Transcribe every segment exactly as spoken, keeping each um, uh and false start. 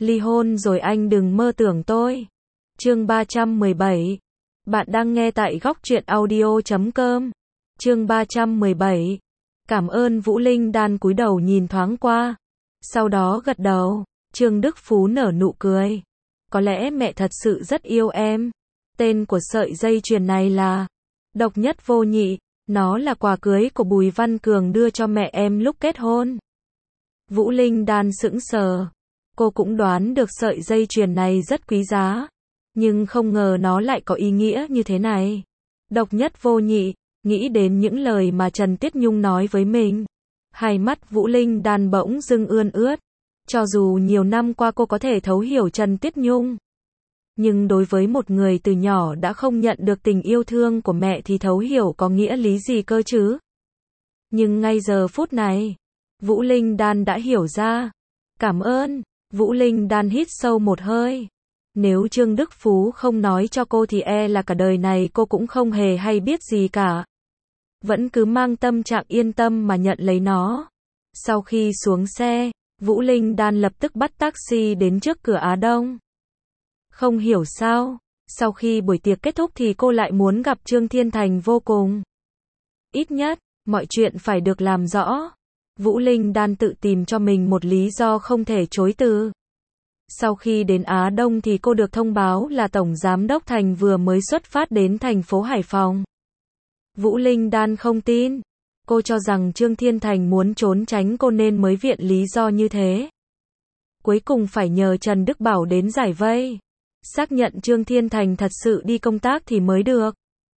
Ly hôn rồi anh đừng mơ tưởng tôi. Chương ba trăm mười bảy. Bạn đang nghe tại góc truyện audio chấm com. Chương ba trăm mười bảy. Cảm ơn. Vũ Linh Đan cúi đầu nhìn thoáng qua, sau đó gật đầu. Trương Đức Phú nở nụ cười. Có lẽ mẹ thật sự rất yêu em. Tên của sợi dây chuyền này là độc nhất vô nhị. Nó là quà cưới của Bùi Văn Cường đưa cho mẹ em lúc kết hôn. Vũ Linh Đan sững sờ. Cô cũng đoán được sợi dây chuyền này rất quý giá, nhưng không ngờ nó lại có ý nghĩa như thế này. Độc nhất vô nhị, nghĩ đến những lời mà Trần Tiết Nhung nói với mình. Hai mắt Vũ Linh Đan bỗng dưng ươn ướt. Cho dù nhiều năm qua cô có thể thấu hiểu Trần Tiết Nhung, nhưng đối với một người từ nhỏ đã không nhận được tình yêu thương của mẹ thì thấu hiểu có nghĩa lý gì cơ chứ? Nhưng ngay giờ phút này, Vũ Linh Đan đã hiểu ra. Cảm ơn. Vũ Linh Đan hít sâu một hơi. Nếu Trương Đức Phú không nói cho cô thì e là cả đời này cô cũng không hề hay biết gì cả. Vẫn cứ mang tâm trạng yên tâm mà nhận lấy nó. Sau khi xuống xe, Vũ Linh Đan lập tức bắt taxi đến trước cửa Á Đông. Không hiểu sao, sau khi buổi tiệc kết thúc thì cô lại muốn gặp Trương Thiên Thành vô cùng. Ít nhất, mọi chuyện phải được làm rõ. Vũ Linh Đan tự tìm cho mình một lý do không thể chối từ. Sau khi đến Á Đông thì cô được thông báo là Tổng Giám đốc Thành vừa mới xuất phát đến thành phố Hải Phòng. Vũ Linh Đan không tin. Cô cho rằng Trương Thiên Thành muốn trốn tránh cô nên mới viện lý do như thế. Cuối cùng phải nhờ Trần Đức Bảo đến giải vây, xác nhận Trương Thiên Thành thật sự đi công tác thì mới được.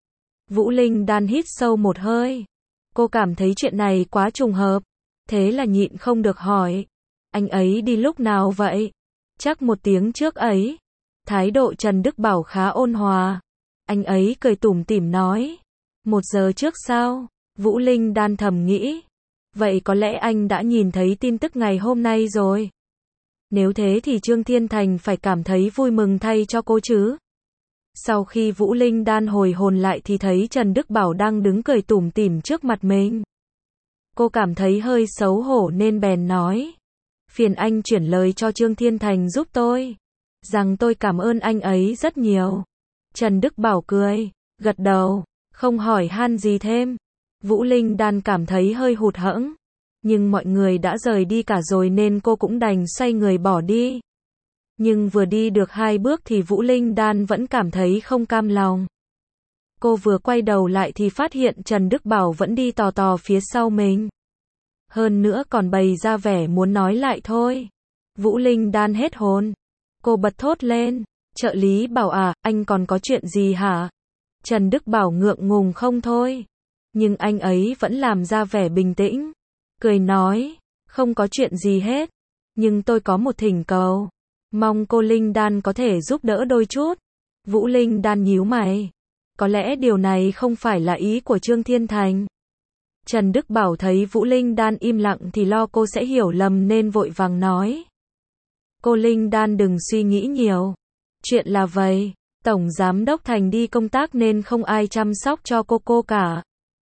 Vũ Linh Đan hít sâu một hơi. Cô cảm thấy chuyện này quá trùng hợp. Thế là nhịn không được hỏi. Anh ấy đi lúc nào vậy? Chắc một tiếng trước ấy. Thái độ Trần Đức Bảo khá ôn hòa. Anh ấy cười tủm tỉm nói. Một giờ trước sao? Vũ Linh Đan thầm nghĩ. Vậy có lẽ anh đã nhìn thấy tin tức ngày hôm nay rồi. Nếu thế thì Trương Thiên Thành phải cảm thấy vui mừng thay cho cô chứ. Sau khi Vũ Linh Đan hồi hồn lại thì thấy Trần Đức Bảo đang đứng cười tủm tỉm trước mặt mình. Cô cảm thấy hơi xấu hổ nên bèn nói. Phiền anh chuyển lời cho Trương Thiên Thành giúp tôi. Rằng tôi cảm ơn anh ấy rất nhiều. Trần Đức Bảo cười, gật đầu, không hỏi han gì thêm. Vũ Linh Đan cảm thấy hơi hụt hẫng. Nhưng mọi người đã rời đi cả rồi nên cô cũng đành xoay người bỏ đi. Nhưng vừa đi được hai bước thì Vũ Linh Đan vẫn cảm thấy không cam lòng. Cô vừa quay đầu lại thì phát hiện Trần Đức Bảo vẫn đi tò tò phía sau mình. Hơn nữa còn bày ra vẻ muốn nói lại thôi. Vũ Linh Đan hết hồn. Cô bật thốt lên. Trợ lý Bảo à, anh còn có chuyện gì hả? Trần Đức Bảo ngượng ngùng không thôi. Nhưng anh ấy vẫn làm ra vẻ bình tĩnh. Cười nói. Không có chuyện gì hết. Nhưng tôi có một thỉnh cầu. Mong cô Linh Đan có thể giúp đỡ đôi chút. Vũ Linh Đan nhíu mày. Có lẽ điều này không phải là ý của Trương Thiên Thành. Trần Đức Bảo thấy Vũ Linh Đan im lặng thì lo cô sẽ hiểu lầm nên vội vàng nói. Cô Linh Đan đừng suy nghĩ nhiều. Chuyện là vậy, Tổng Giám đốc Thành đi công tác nên không ai chăm sóc cho cô cô cả.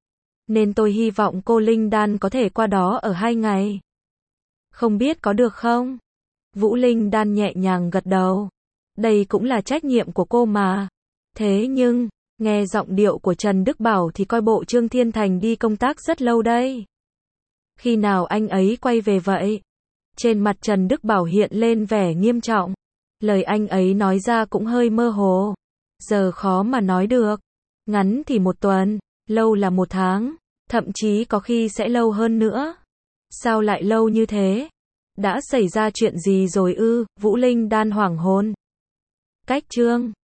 Nên tôi hy vọng cô Linh Đan có thể qua đó ở hai ngày. Không biết có được không? Vũ Linh Đan nhẹ nhàng gật đầu. Đây cũng là trách nhiệm của cô mà. Thế nhưng, nghe giọng điệu của Trần Đức Bảo thì coi bộ Trương Thiên Thành đi công tác rất lâu đây. Khi nào anh ấy quay về vậy? Trên mặt Trần Đức Bảo hiện lên vẻ nghiêm trọng. Lời anh ấy nói ra cũng hơi mơ hồ. Giờ khó mà nói được. Ngắn thì một tuần, lâu là một tháng, thậm chí có khi sẽ lâu hơn nữa. Sao lại lâu như thế? Đã xảy ra chuyện gì rồi ư? Vũ Linh Đan hoảng hồn. Cách Trương